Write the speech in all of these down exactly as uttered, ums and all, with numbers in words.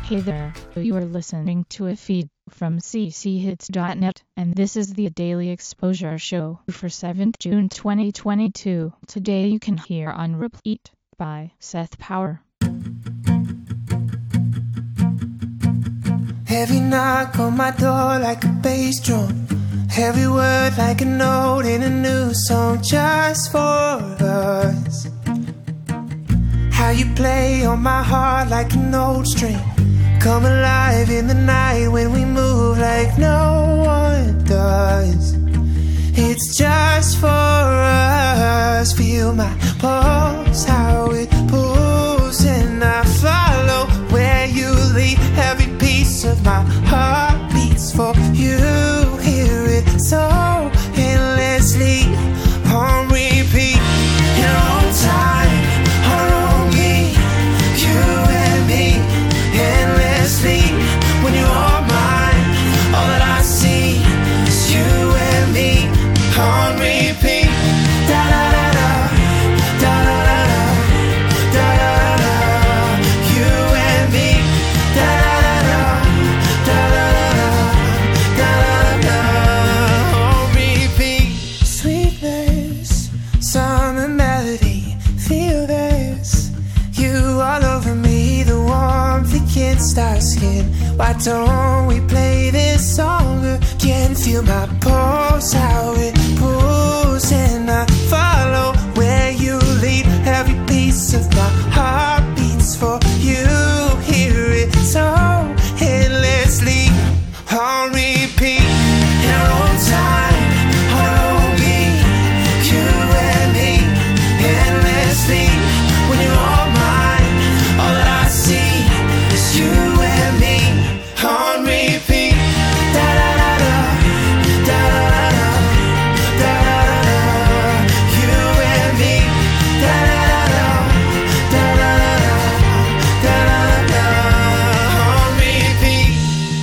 Hey there, you are listening to a feed from c c hits dot net, and this is the Daily Exposure Show for seventh of June twenty twenty-two. Today you can hear On Repeat by Seth Power. Heavy knock on my door like a bass drum, heavy word like a note in a new song just for us. How you play on my heart like an old string, come alive in the night when we move like no one does. It's just for us. Feel my pulse, how it pulls, and I follow where you lead. Every piece of my heart beats for you. Hear it so endlessly on repeat in our own time, our own beat. You and me endlessly. When you are mine, all that I see is you and me on repeat. Da da da da, da da da da, da da da. You and me, da da da da, da da da da, on repeat. Sweetness, summer melody, feel this. You all over me, the warmth against our skin. Why don't we play this song again? Feel my pulse, how it pulls, and I follow where you lead. Every piece of my heart beats for you. Hear it so endlessly on repeat in our own time, our own beat. You and me endlessly. When you are mine, all that I see is you and me on repeat. Da da da da, da da da da, da da da. You and me, da da da da, da da da, da da da, on repeat.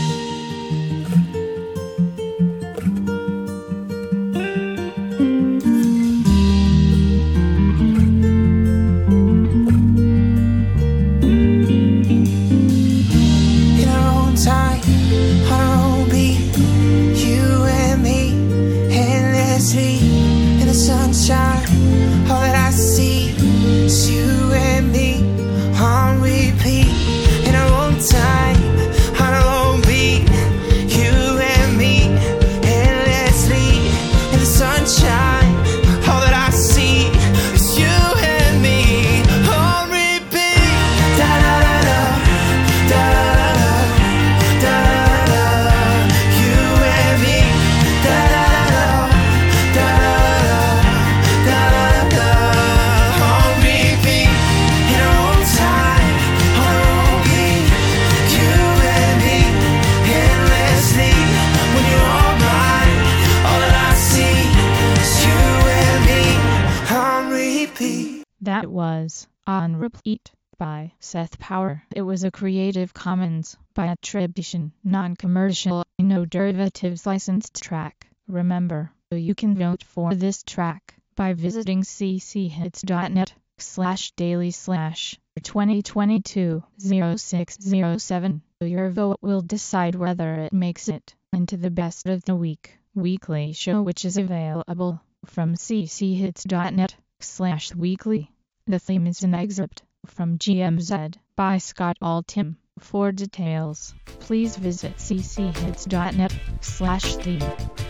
In our own time, our own beat. You and me endlessly in the sunshine. All that I see is you and me on repeat. In our own time, on our own beat. You and me endlessly in the sunshine. All that I see is you and me on repeat. Da da da da, da da da, da da da. You and me, da da da da, da da da, on repeat. In our own time, our own beat. You and me endlessly. When you are mine, all that I see is you and me on repeat. That was On Repeat by Seth Power. It was a Creative Commons by attribution, non-commercial, no derivatives licensed track. Remember, you can vote for this track by visiting c c hits dot net slash daily slash twenty twenty-two oh six oh seven. Your vote will decide whether it makes it into the best of the week weekly show, which is available from c c hits dot net slash weekly. The theme is an excerpt from G M Z by Scott Altham. For details, please visit c c hits dot net slash theme.